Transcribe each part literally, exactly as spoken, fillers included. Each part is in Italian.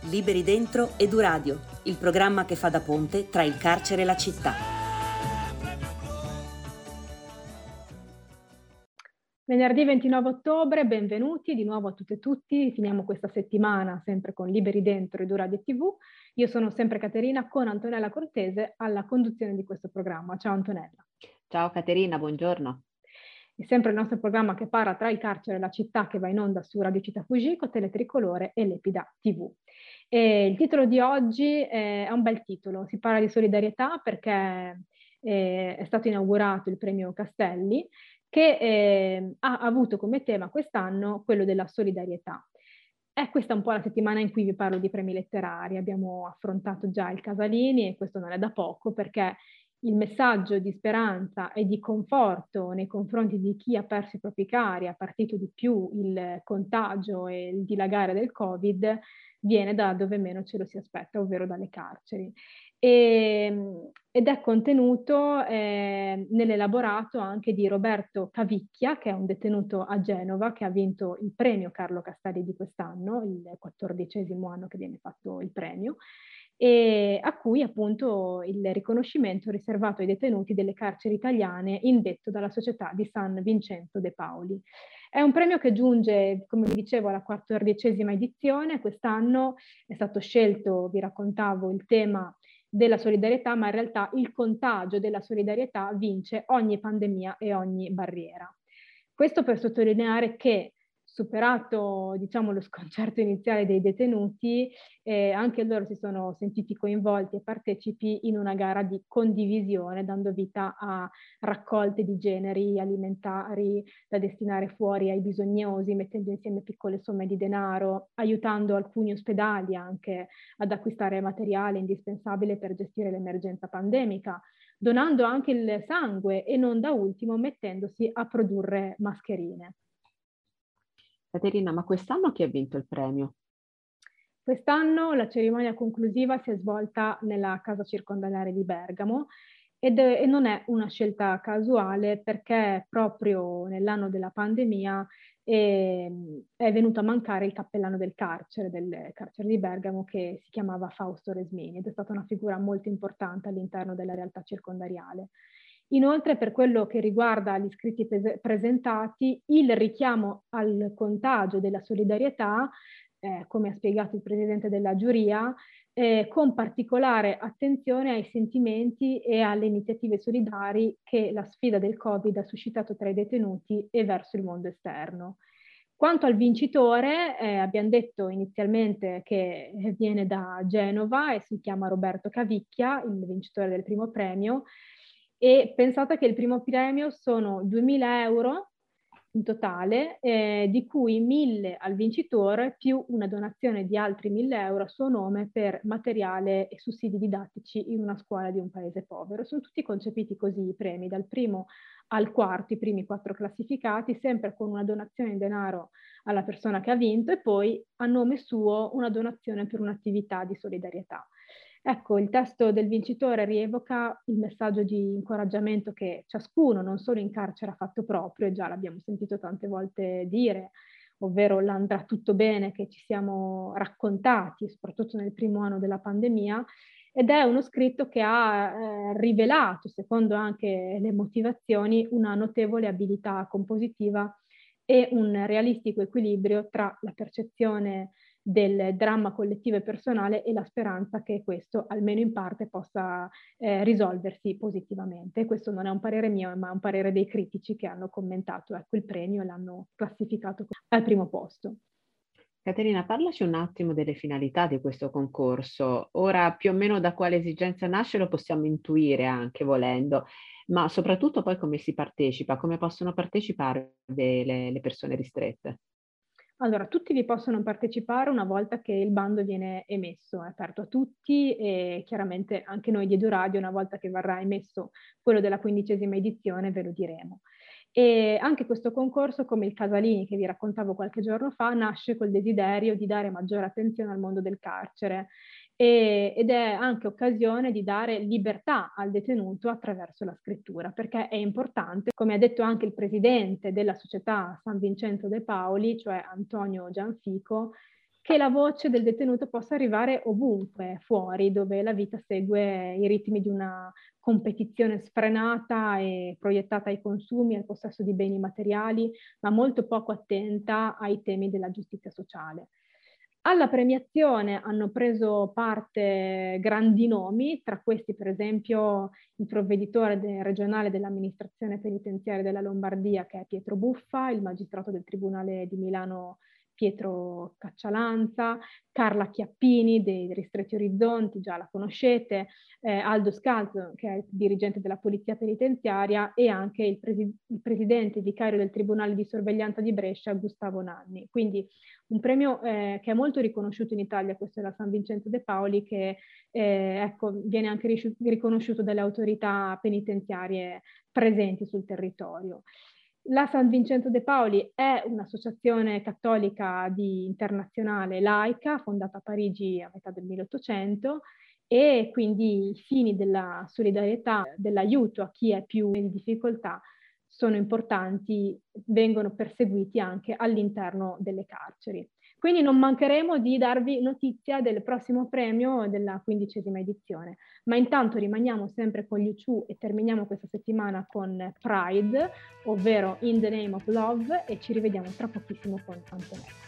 Liberi Dentro Eduradio, il programma che fa da ponte tra il carcere e la città. Venerdì ventinove ottobre, benvenuti di nuovo a tutte e tutti. Finiamo questa settimana sempre con Liberi Dentro Eduradio tivù. Io sono sempre Caterina con Antonella Cortese alla conduzione di questo programma. Ciao Antonella. Ciao Caterina, buongiorno. È sempre il nostro programma che parla tra il carcere e la città, che va in onda su Radio Città Fugico, Teletricolore e Lepida tivù. E il titolo di oggi è un bel titolo, si parla di solidarietà perché eh, è stato inaugurato il premio Castelli, che eh, ha avuto come tema quest'anno quello della solidarietà. È questa un po' la settimana in cui vi parlo di premi letterari. Abbiamo affrontato già il Casalini e questo non è da poco, perché il messaggio di speranza e di conforto nei confronti di chi ha perso i propri cari, ha partito di più il contagio e il dilagare del Covid, viene da dove meno ce lo si aspetta, ovvero dalle carceri. E, ed è contenuto eh, nell'elaborato anche di Roberto Cavicchia, che è un detenuto a Genova che ha vinto il premio Carlo Castelli di quest'anno, il quattordicesimo anno che viene fatto il premio, e a cui appunto il riconoscimento riservato ai detenuti delle carceri italiane indetto dalla società di San Vincenzo de Paoli. È un premio che giunge, come vi dicevo, alla quattordicesima edizione. Quest'anno è stato scelto, vi raccontavo, il tema della solidarietà, ma in realtà il contagio della solidarietà vince ogni pandemia e ogni barriera. Questo per sottolineare che, superato diciamo lo sconcerto iniziale dei detenuti, eh, anche loro si sono sentiti coinvolti e partecipi in una gara di condivisione, dando vita a raccolte di generi alimentari da destinare fuori ai bisognosi, mettendo insieme piccole somme di denaro, aiutando alcuni ospedali anche ad acquistare materiale indispensabile per gestire l'emergenza pandemica, donando anche il sangue e non da ultimo mettendosi a produrre mascherine. Caterina, ma quest'anno chi ha vinto il premio? Quest'anno la cerimonia conclusiva si è svolta nella casa circondariale di Bergamo ed, e non è una scelta casuale, perché proprio nell'anno della pandemia è, è venuto a mancare il cappellano del carcere, del carcere di Bergamo, che si chiamava Fausto Resmini ed è stata una figura molto importante all'interno della realtà circondariale. Inoltre, per quello che riguarda gli iscritti presentati, il richiamo al contagio della solidarietà, eh, come ha spiegato il presidente della giuria, eh, con particolare attenzione ai sentimenti e alle iniziative solidari che la sfida del Covid ha suscitato tra i detenuti e verso il mondo esterno. Quanto al vincitore, eh, abbiamo detto inizialmente che viene da Genova e si chiama Roberto Cavicchia, il vincitore del primo premio, e pensate che il primo premio sono duemila euro in totale, eh, di cui mille al vincitore più una donazione di altri mille euro a suo nome per materiale e sussidi didattici in una scuola di un paese povero. Sono tutti concepiti così i premi, dal primo al quarto, i primi quattro classificati, sempre con una donazione in denaro alla persona che ha vinto e poi a nome suo una donazione per un'attività di solidarietà. Ecco, il testo del vincitore rievoca il messaggio di incoraggiamento che ciascuno, non solo in carcere, ha fatto proprio, e già l'abbiamo sentito tante volte dire, ovvero l'andrà tutto bene che ci siamo raccontati, soprattutto nel primo anno della pandemia, ed è uno scritto che ha eh, rivelato, secondo anche le motivazioni, una notevole abilità compositiva e un realistico equilibrio tra la percezione del dramma collettivo e personale e la speranza che questo, almeno in parte, possa eh, risolversi positivamente. Questo non è un parere mio, ma è un parere dei critici che hanno commentato ecco, il premio e l'hanno classificato al primo posto. Caterina, parlaci un attimo delle finalità di questo concorso. Ora, più o meno da quale esigenza nasce lo possiamo intuire anche volendo, ma soprattutto poi come si partecipa, come possono partecipare le, le persone ristrette. Allora, tutti vi possono partecipare una volta che il bando viene emesso, è aperto a tutti e chiaramente anche noi di Eduradio, una volta che verrà emesso quello della quindicesima edizione, ve lo diremo. E anche questo concorso, come il Casalini che vi raccontavo qualche giorno fa, nasce col desiderio di dare maggiore attenzione al mondo del carcere e, ed è anche occasione di dare libertà al detenuto attraverso la scrittura, perché è importante, come ha detto anche il presidente della società San Vincenzo de Paoli, cioè Antonio Gianfico, che la voce del detenuto possa arrivare ovunque fuori, dove la vita segue i ritmi di una competizione sfrenata e proiettata ai consumi, al possesso di beni materiali, ma molto poco attenta ai temi della giustizia sociale. Alla premiazione hanno preso parte grandi nomi, tra questi per esempio il provveditore de- regionale dell'amministrazione penitenziaria della Lombardia, che è Pietro Buffa, il magistrato del Tribunale di Milano Pietro Caccialanza, Carla Chiappini dei Ristretti Orizzonti, già la conoscete, eh, Aldo Scalzo, che è il dirigente della Polizia Penitenziaria, e anche il, presi- il presidente vicario del Tribunale di Sorveglianza di Brescia, Gustavo Nanni. Quindi un premio eh, che è molto riconosciuto in Italia, questo è la San Vincenzo De Paoli, che eh, ecco, viene anche riconosciuto dalle autorità penitenziarie presenti sul territorio. La San Vincenzo De Paoli è un'associazione cattolica di internazionale laica, fondata a Parigi a metà del milleottocento, e quindi i fini della solidarietà, dell'aiuto a chi è più in difficoltà sono importanti, vengono perseguiti anche all'interno delle carceri. Quindi non mancheremo di darvi notizia del prossimo premio della quindicesima edizione. Ma intanto rimaniamo sempre con gli U C U e terminiamo questa settimana con Pride, ovvero In the Name of Love, e ci rivediamo tra pochissimo con Antonella.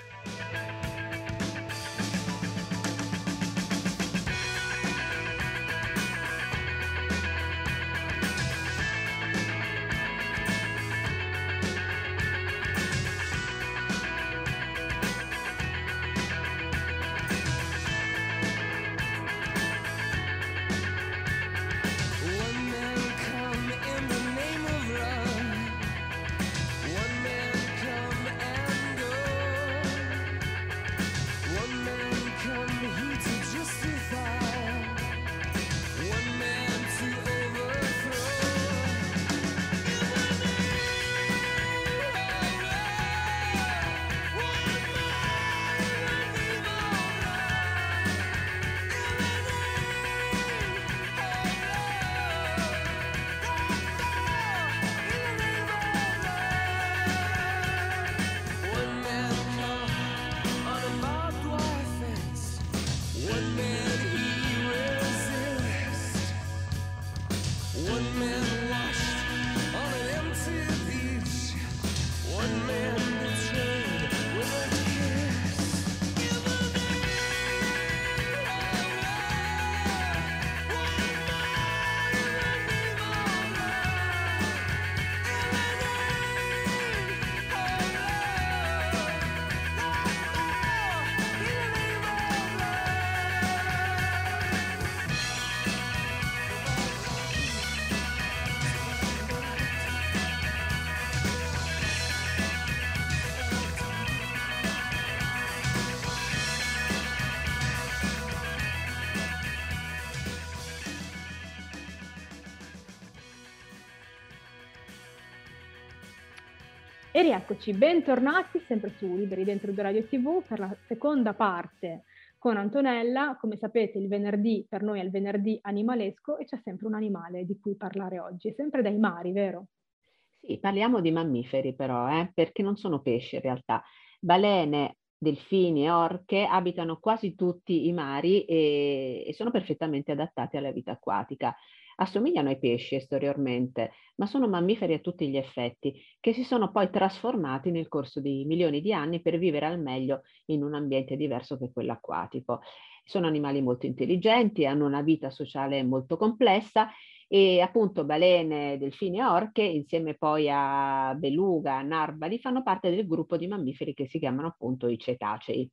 E rieccoci, bentornati sempre su Liberi Dentro Due Radio tivù per la seconda parte con Antonella. Come sapete il venerdì per noi è il venerdì animalesco e c'è sempre un animale di cui parlare oggi, è sempre dai mari, vero? Sì, parliamo di mammiferi però, eh, perché non sono pesci in realtà. Balene, delfini e orche abitano quasi tutti i mari e, e sono perfettamente adattati alla vita acquatica. Assomigliano ai pesci esteriormente, ma sono mammiferi a tutti gli effetti, che si sono poi trasformati nel corso di milioni di anni per vivere al meglio in un ambiente diverso che quello acquatico. Sono animali molto intelligenti, hanno una vita sociale molto complessa e appunto balene, delfini e orche, insieme poi a beluga, narvali, fanno parte del gruppo di mammiferi che si chiamano appunto i cetacei.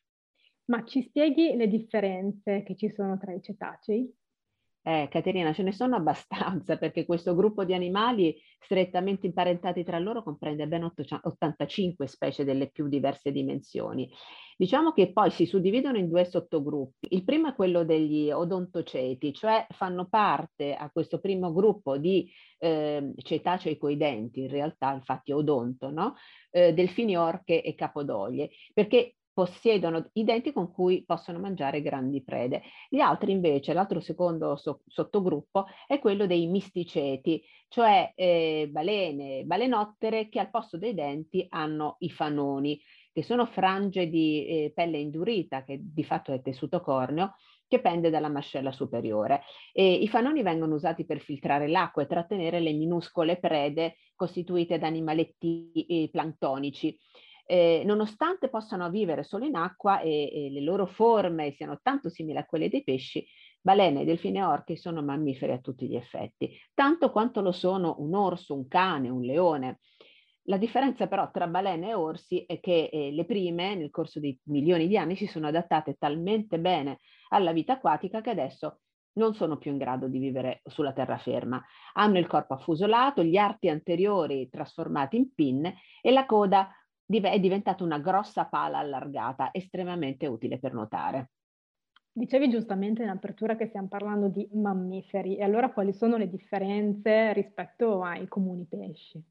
Ma ci spieghi le differenze che ci sono tra i cetacei? Eh, Caterina, ce ne sono abbastanza perché questo gruppo di animali strettamente imparentati tra loro comprende ben ottantacinque specie delle più diverse dimensioni. Diciamo che poi si suddividono in due sottogruppi. Il primo è quello degli odontoceti, cioè fanno parte a questo primo gruppo di eh, cetacei coi denti, in realtà infatti odonto, no? Eh, delfini, orche e capodoglie, perché possiedono i denti con cui possono mangiare grandi prede. Gli altri invece, l'altro secondo so- sottogruppo è quello dei misticeti, cioè eh, balene, balenottere che al posto dei denti hanno i fanoni, che sono frange di eh, pelle indurita, che di fatto è tessuto corneo, che pende dalla mascella superiore. E i fanoni vengono usati per filtrare l'acqua e trattenere le minuscole prede costituite da animaletti eh, plantonici. Eh, nonostante possano vivere solo in acqua e, e le loro forme siano tanto simili a quelle dei pesci, balene, delfini e orche sono mammiferi a tutti gli effetti, tanto quanto lo sono un orso, un cane, un leone. La differenza però tra balene e orsi è che eh, le prime, nel corso di milioni di anni, si sono adattate talmente bene alla vita acquatica che adesso non sono più in grado di vivere sulla terraferma. Hanno il corpo affusolato, gli arti anteriori trasformati in pinne e la coda è diventata una grossa pala allargata, estremamente utile per nuotare. Dicevi giustamente in apertura che stiamo parlando di mammiferi, e allora quali sono le differenze rispetto ai comuni pesci?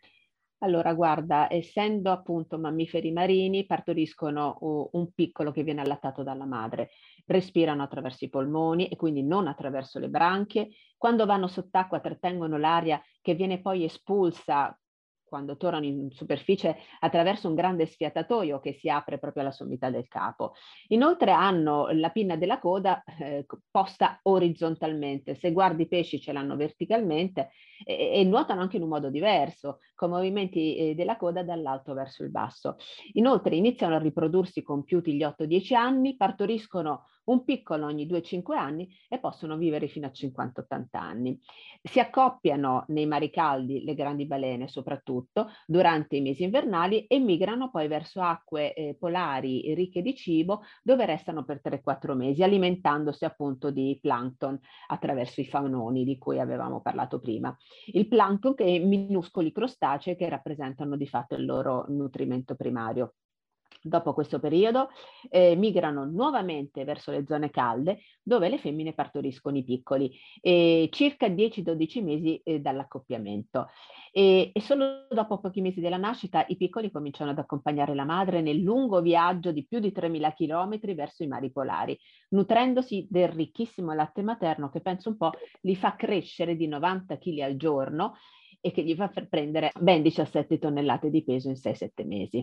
Allora, guarda, essendo appunto mammiferi marini, partoriscono uh, un piccolo che viene allattato dalla madre, respirano attraverso i polmoni e quindi non attraverso le branchie. Quando vanno sott'acqua trattengono l'aria che viene poi espulsa quando tornano in superficie attraverso un grande sfiatatoio che si apre proprio alla sommità del capo. Inoltre hanno la pinna della coda eh, posta orizzontalmente. Se guardi i pesci ce l'hanno verticalmente e, e nuotano anche in un modo diverso, con movimenti eh, della coda dall'alto verso il basso. Inoltre iniziano a riprodursi compiuti gli otto dieci anni, partoriscono un piccolo ogni due cinque anni e possono vivere fino a cinquanta ottanta anni. Si accoppiano nei mari caldi, le grandi balene soprattutto, durante i mesi invernali e migrano poi verso acque eh, polari ricche di cibo, dove restano per tre quattro mesi, alimentandosi appunto di plancton attraverso i faunoni di cui avevamo parlato prima. Il plancton che è minuscoli crostacei che rappresentano di fatto il loro nutrimento primario. Dopo questo periodo eh, migrano nuovamente verso le zone calde dove le femmine partoriscono i piccoli, eh, circa dieci dodici mesi eh, dall'accoppiamento. E, e solo dopo pochi mesi della nascita i piccoli cominciano ad accompagnare la madre nel lungo viaggio di più di tremila chilometri verso i mari polari, nutrendosi del ricchissimo latte materno che penso un po' li fa crescere di novanta chili al giorno e che gli fa prendere ben diciassette tonnellate di peso in sei sette mesi.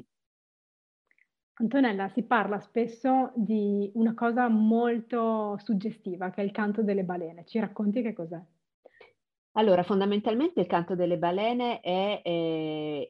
Antonella, si parla spesso di una cosa molto suggestiva, che è il canto delle balene. Ci racconti che cos'è? Allora, fondamentalmente il canto delle balene è eh,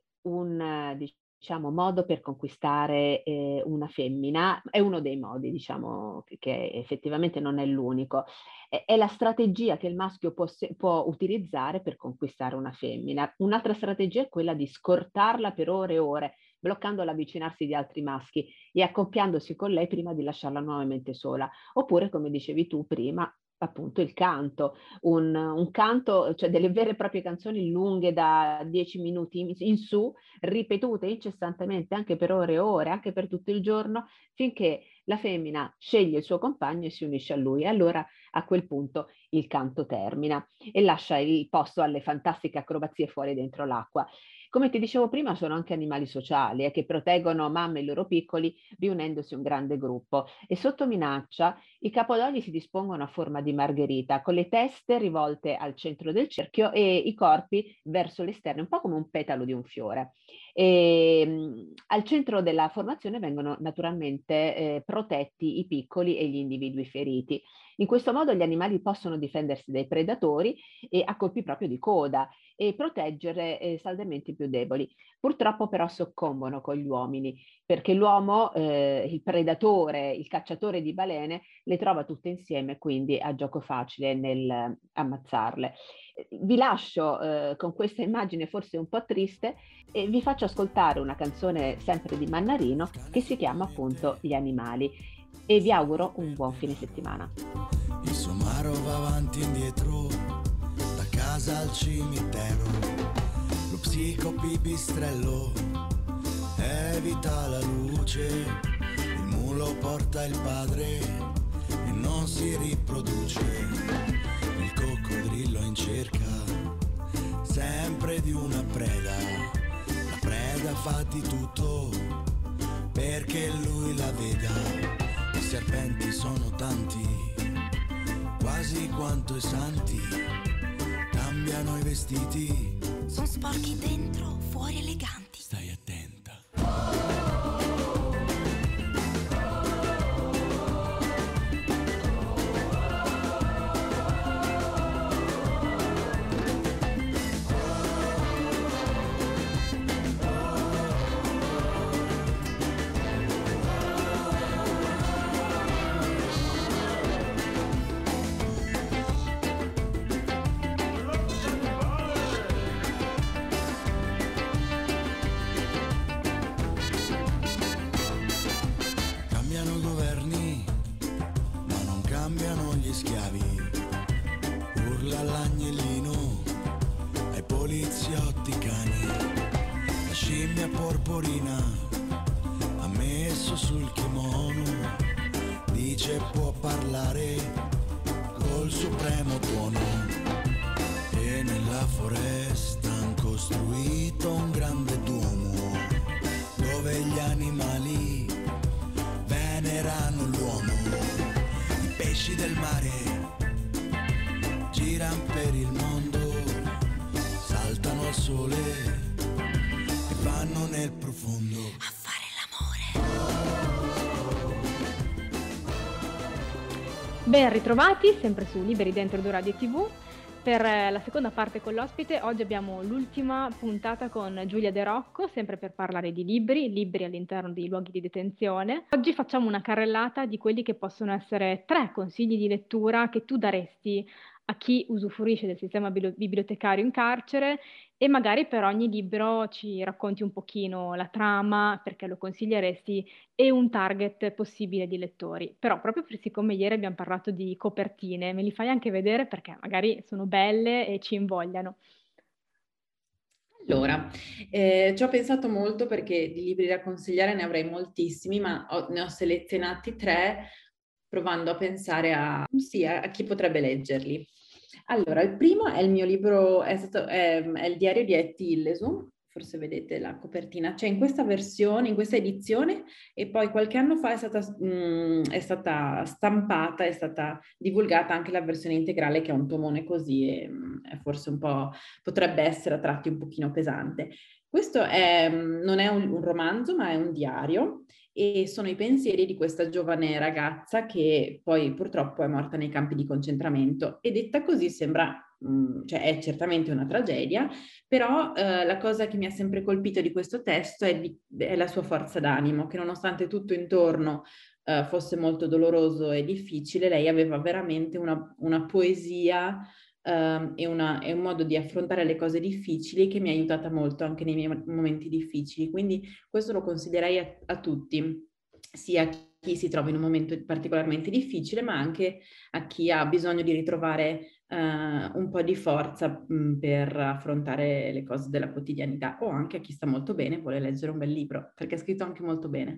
un diciamo, modo per conquistare eh, una femmina, è uno dei modi, diciamo, che effettivamente non è l'unico. È, è la strategia che il maschio può, può utilizzare per conquistare una femmina. Un'altra strategia è quella di scortarla per ore e ore, bloccando l'avvicinarsi di altri maschi e accoppiandosi con lei prima di lasciarla nuovamente sola. Oppure, come dicevi tu prima, appunto il canto, un, un canto, cioè delle vere e proprie canzoni lunghe da dieci minuti in, in su, ripetute incessantemente anche per ore e ore, anche per tutto il giorno, finché la femmina sceglie il suo compagno e si unisce a lui. E allora a quel punto il canto termina e lascia il posto alle fantastiche acrobazie fuori e dentro l'acqua. Come ti dicevo prima, sono anche animali sociali eh, che proteggono mamme e i loro piccoli riunendosi un grande gruppo. E sotto minaccia i capodogli si dispongono a forma di margherita, con le teste rivolte al centro del cerchio e i corpi verso l'esterno, un po' come un petalo di un fiore. E, mh, al centro della formazione vengono naturalmente eh, protetti i piccoli e gli individui feriti. In questo modo gli animali possono difendersi dai predatori e a colpi proprio di coda e proteggere eh, saldamente i più deboli. Purtroppo però soccombono con gli uomini, perché l'uomo, eh, il predatore, il cacciatore di balene, le trova tutte insieme, quindi ha gioco facile nel eh, ammazzarle. Vi lascio eh, con questa immagine forse un po' triste e vi faccio ascoltare una canzone sempre di Mannarino che si chiama appunto Gli animali e vi auguro un buon fine settimana. Il somaro va avanti e indietro da casa al cimitero, lo psicopipistrello evita la luce, il mulo porta il padre e non si riproduce, il coccodrillo in cerca sempre di una preda, la preda fa di tutto perché lui la veda. I serpenti sono tanti, quasi quanto i santi, cambiano i vestiti, sono sporchi dentro, fuori eleganti. Stai attenta. Ben ritrovati, sempre su Liberi Dentro Due Radio tivù. Per la seconda parte con l'ospite, oggi abbiamo l'ultima puntata con Giulia De Rocco, sempre per parlare di libri, libri all'interno dei luoghi di detenzione. Oggi facciamo una carrellata di quelli che possono essere tre consigli di lettura che tu daresti a chi usufruisce del sistema bibliotecario in carcere, e magari per ogni libro ci racconti un pochino la trama, perché lo consiglieresti, e un target possibile di lettori. Però proprio per, siccome ieri abbiamo parlato di copertine, me li fai anche vedere perché magari sono belle e ci invogliano. Allora, eh, ci ho pensato molto perché di libri da consigliare ne avrei moltissimi, ma ho, ne ho selezionati tre provando a pensare a, sì, a, a chi potrebbe leggerli. Allora, il primo è il mio libro, è, stato, è, è il diario di Etty Hillesum, forse vedete la copertina, c'è in questa versione, in questa edizione, e poi qualche anno fa è stata, mh, è stata stampata, è stata divulgata anche la versione integrale, che è un tomone così, e mh, è forse un po', potrebbe essere a tratti un pochino pesante. Questo è, non è un, un romanzo, ma è un diario, e sono i pensieri di questa giovane ragazza che poi purtroppo è morta nei campi di concentramento, e detta così sembra, mh, cioè è certamente una tragedia, però eh, la cosa che mi ha sempre colpito di questo testo è, di, è la sua forza d'animo, che nonostante tutto intorno eh, fosse molto doloroso e difficile, lei aveva veramente una, una poesia Uh, e, una, e un modo di affrontare le cose difficili che mi ha aiutata molto anche nei miei momenti difficili. Quindi questo lo consiglierei a, a tutti, sia a chi si trova in un momento particolarmente difficile, ma anche a chi ha bisogno di ritrovare uh, un po' di forza mh, per affrontare le cose della quotidianità, o anche a chi sta molto bene e vuole leggere un bel libro, perché è scritto anche molto bene.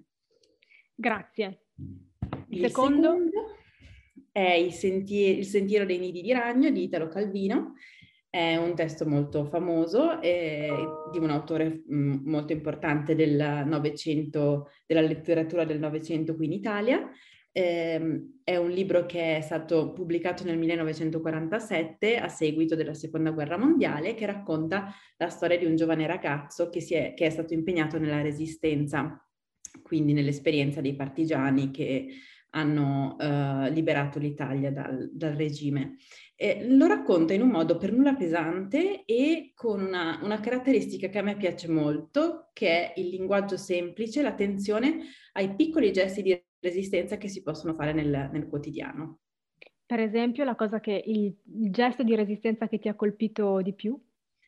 Grazie. Il secondo? secondo è il sentiero, il sentiero dei nidi di ragno di Italo Calvino. È un testo molto famoso eh, di un autore mh, molto importante del Novecento, della letteratura del Novecento qui in Italia. Eh, è un libro che è stato pubblicato nel millenovecentoquarantasette a seguito della Seconda Guerra Mondiale, che racconta la storia di un giovane ragazzo che, si è, che è stato impegnato nella resistenza, quindi nell'esperienza dei partigiani che hanno uh, liberato l'Italia dal, dal regime. Eh, lo racconta in un modo per nulla pesante e con una, una caratteristica che a me piace molto, che è il linguaggio semplice, l'attenzione ai piccoli gesti di resistenza che si possono fare nel, nel quotidiano. Per esempio, la cosa che il, il gesto di resistenza che ti ha colpito di più?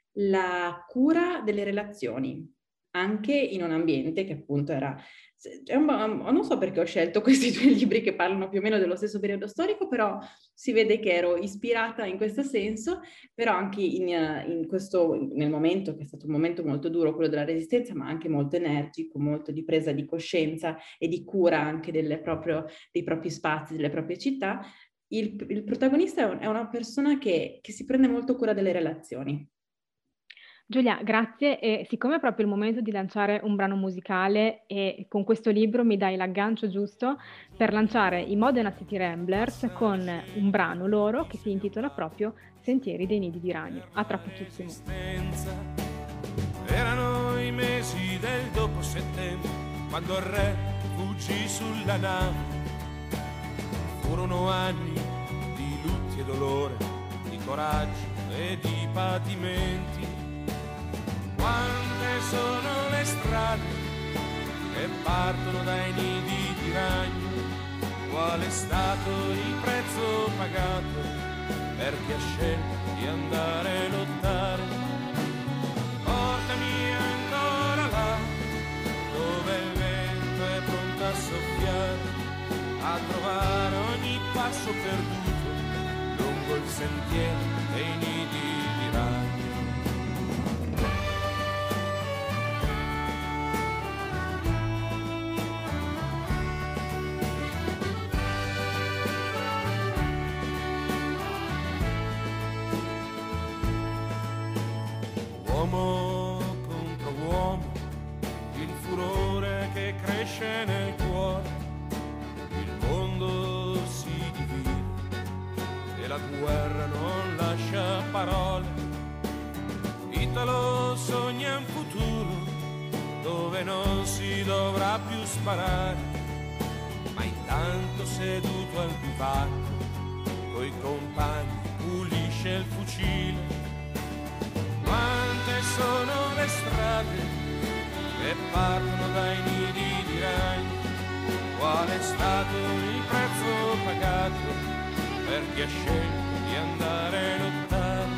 La cura delle relazioni, anche in un ambiente che appunto era... Non so perché ho scelto questi due libri che parlano più o meno dello stesso periodo storico, però si vede che ero ispirata in questo senso, però anche in, in questo, nel momento, che è stato un momento molto duro, quello della resistenza, ma anche molto energico, molto di presa di coscienza e di cura anche delle proprio, dei propri spazi, delle proprie città. Il, il protagonista è una persona che, che si prende molto cura delle relazioni. Giulia, grazie. E siccome è proprio il momento di lanciare un brano musicale e con questo libro mi dai l'aggancio giusto per lanciare i Modena City Ramblers con un brano loro che si intitola proprio Sentieri dei nidi di ragno. A tra pochissimo. Erano i mesi del dopo settembre, quando il re fuggì sulla nave. Furono anni di lutti e dolore, di coraggio e di patimenti. Quante sono le strade che partono dai nidi di ragno? Qual è stato il prezzo pagato per chi ha scelto di andare a lottare? Portami ancora là, dove il vento è pronto a soffiare, a trovare ogni passo perduto lungo il sentiero dei nidi di ragno. Uomo contro uomo, il furore che cresce nel cuore, il mondo si divide e la guerra non lascia parole. Italo sogna un futuro dove non si dovrà più sparare, ma intanto seduto al bivacco coi compagni pulisce il fucile. Quante sono le strade che partono dai nidi di ragno? Qual è stato il prezzo pagato per chi ha scelto di andare a lottare?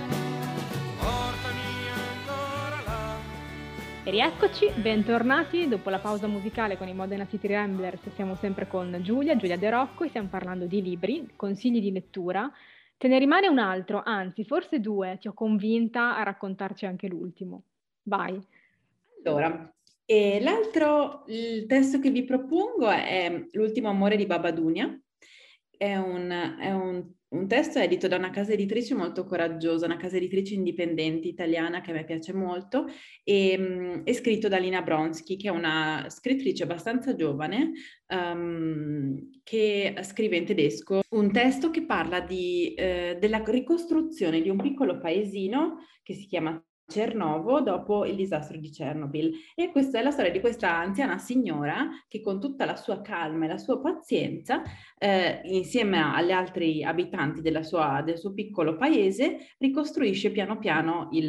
Portami ancora là. E rieccoci, bentornati dopo la pausa musicale con i Modena City Ramblers. Siamo sempre con Giulia, Giulia De Rocco, e stiamo parlando di libri, consigli di lettura. Te ne rimane un altro, anzi forse due, ti ho convinta a raccontarci anche l'ultimo. Vai. Allora, e l'altro, il testo che vi propongo è L'ultimo amore di Baba Dunia. È un, è un, un testo edito da una casa editrice molto coraggiosa, una casa editrice indipendente italiana che a me piace molto, e è scritto da Lina Bronski, che è una scrittrice abbastanza giovane, um, che scrive in tedesco un testo che parla di, eh, della ricostruzione di un piccolo paesino che si chiama Cernovo dopo il disastro di Chernobyl. E questa è la storia di questa anziana signora che con tutta la sua calma e la sua pazienza, eh, insieme agli altri abitanti della sua, del suo piccolo paese, ricostruisce piano piano il,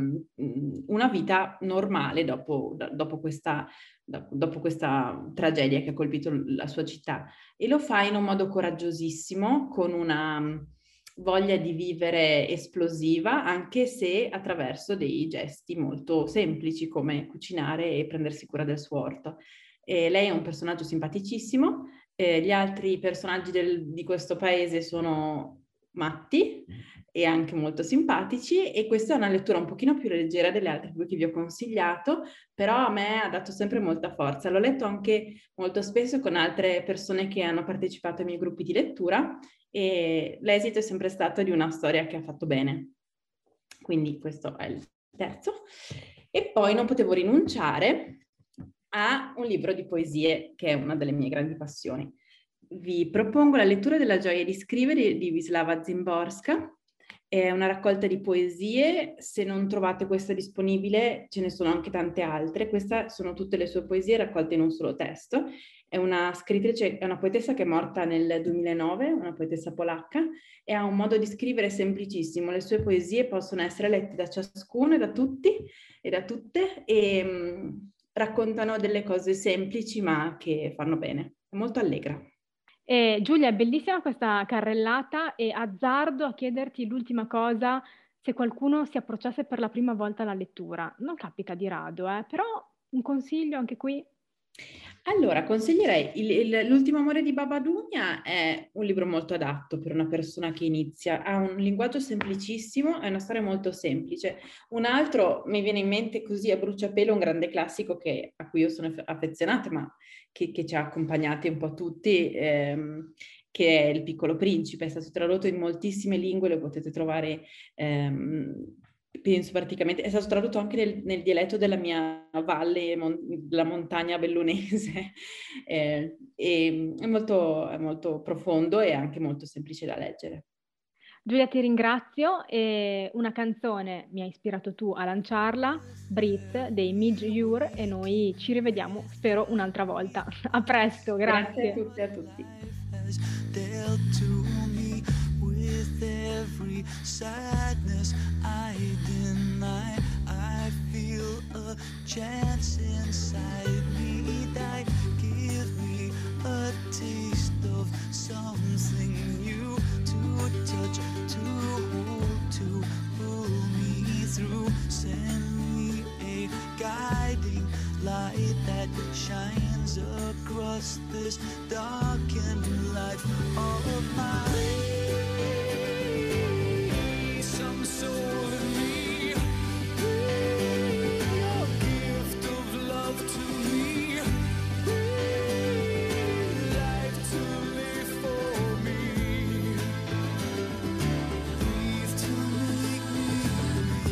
um, una vita normale dopo, dopo, questa, dopo questa tragedia che ha colpito la sua città. E lo fa in un modo coraggiosissimo, con una voglia di vivere esplosiva, anche se attraverso dei gesti molto semplici come cucinare e prendersi cura del suo orto. E lei è un personaggio simpaticissimo, eh, gli altri personaggi del, di questo paese sono matti e anche molto simpatici, e questa è una lettura un pochino più leggera delle altre due che vi ho consigliato, però a me ha dato sempre molta forza. L'ho letto anche molto spesso con altre persone che hanno partecipato ai miei gruppi di lettura, e l'esito è sempre stato di una storia che ha fatto bene. Quindi questo è il terzo. E poi non potevo rinunciare a un libro di poesie, che è una delle mie grandi passioni. Vi propongo la lettura della gioia di scrivere di Wisława Szymborska. È una raccolta di poesie. Se non trovate questa disponibile, ce ne sono anche tante altre. Queste sono tutte le sue poesie raccolte in un solo testo. È una scrittrice, è una poetessa che è morta nel duemilanove, una poetessa polacca, e ha un modo di scrivere semplicissimo. Le sue poesie possono essere lette da ciascuno e da tutti e da tutte, e mh, raccontano delle cose semplici ma che fanno bene. È molto allegra. E Giulia, è bellissima questa carrellata, e azzardo a chiederti l'ultima cosa, se qualcuno si approcciasse per la prima volta alla lettura. Non capita di rado, eh? Però un consiglio anche qui? Allora, consiglierei il, il, L'ultimo amore di Baba Dunia. È un libro molto adatto per una persona che inizia, ha un linguaggio semplicissimo, è una storia molto semplice. Un altro mi viene in mente così a bruciapelo, un grande classico che, a cui io sono affezionata, ma che, che ci ha accompagnati un po' tutti, ehm, che è Il Piccolo Principe. È stato tradotto in moltissime lingue, lo potete trovare ehm, penso praticamente, è stato tradotto anche nel, nel dialetto della mia valle, mon, della montagna bellunese, eh, e è molto, è molto profondo e anche molto semplice da leggere. Giulia, ti ringrazio, e una canzone mi ha ispirato tu a lanciarla, Breathe dei Midge Ure, e noi ci rivediamo, spero, un'altra volta. A presto, grazie. Grazie a tutti e a tutti. With every sadness I deny, I feel a chance inside me die. Give me a taste of something new to touch, to hold, to pull me through. Send me a guiding light that shines across this darkened life of mine. Some soul in me, your gift of love to me, life to live for me, breathe to make me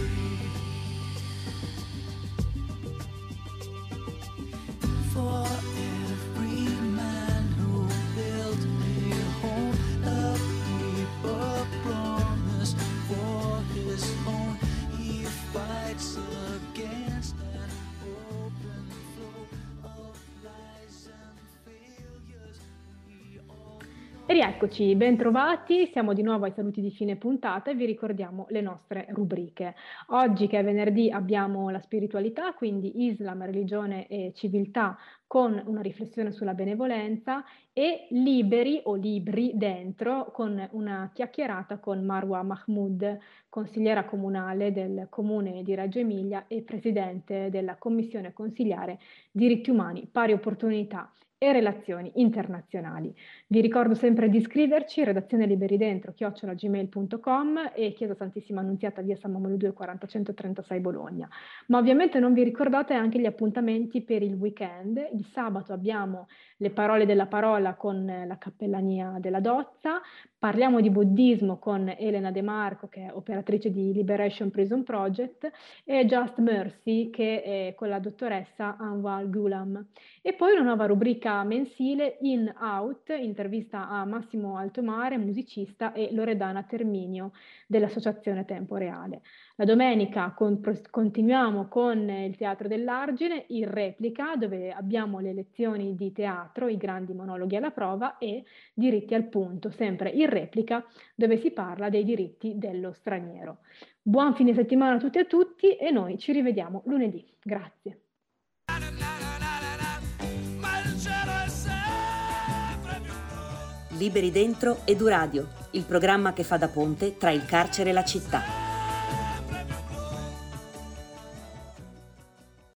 breathe. For every man who built a home, a paper promise for his own, he fights against an open flow of lies and failures. We all E rieccoci, ben trovati, siamo di nuovo ai saluti di fine puntata e vi ricordiamo le nostre rubriche. Oggi, che è venerdì, abbiamo la spiritualità, quindi Islam, religione e civiltà, con una riflessione sulla benevolenza, e Liberi o Libri dentro, con una chiacchierata con Marwa Mahmoud, consigliera comunale del comune di Reggio Emilia e presidente della commissione consigliare diritti umani, pari opportunità e relazioni internazionali. Vi ricordo sempre di iscriverci, redazione liberi dentro chiocciola gmail punto com e Chiesa Santissima Annunziata via San Mamolo due quaranta centotrentasei Bologna. Ma ovviamente non vi ricordate anche gli appuntamenti per il weekend. Il sabato abbiamo le parole della parola con la cappellania della Dozza, parliamo di buddismo con Elena De Marco, che è operatrice di Liberation Prison Project, e Just Mercy, che è con la dottoressa Anwar Ghulam. E poi una nuova rubrica mensile, In Out, intervista a Massimo Altomare, musicista, e Loredana Terminio dell'Associazione Tempo Reale. La domenica con, continuiamo con il Teatro dell'Argine, in replica, dove abbiamo le lezioni di teatro, i grandi monologhi alla prova, e Diritti al punto, sempre in replica, dove si parla dei diritti dello straniero. Buon fine settimana a tutti e a tutti e noi ci rivediamo lunedì. Grazie. Liberi dentro Eduradio, il programma che fa da ponte tra il carcere e la città.